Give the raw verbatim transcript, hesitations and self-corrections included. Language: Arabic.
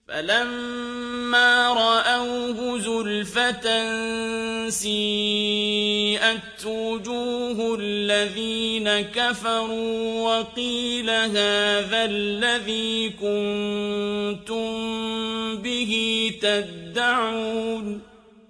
فَلَمَّا رَأَوْهُ زُلْفَةً سِيئَتْ وُجُوهُ الَّذِينَ كَفَرُوا وَقِيلَ هَٰذَا الَّذِي كُنتُم بِهِ تَدَّعُونَ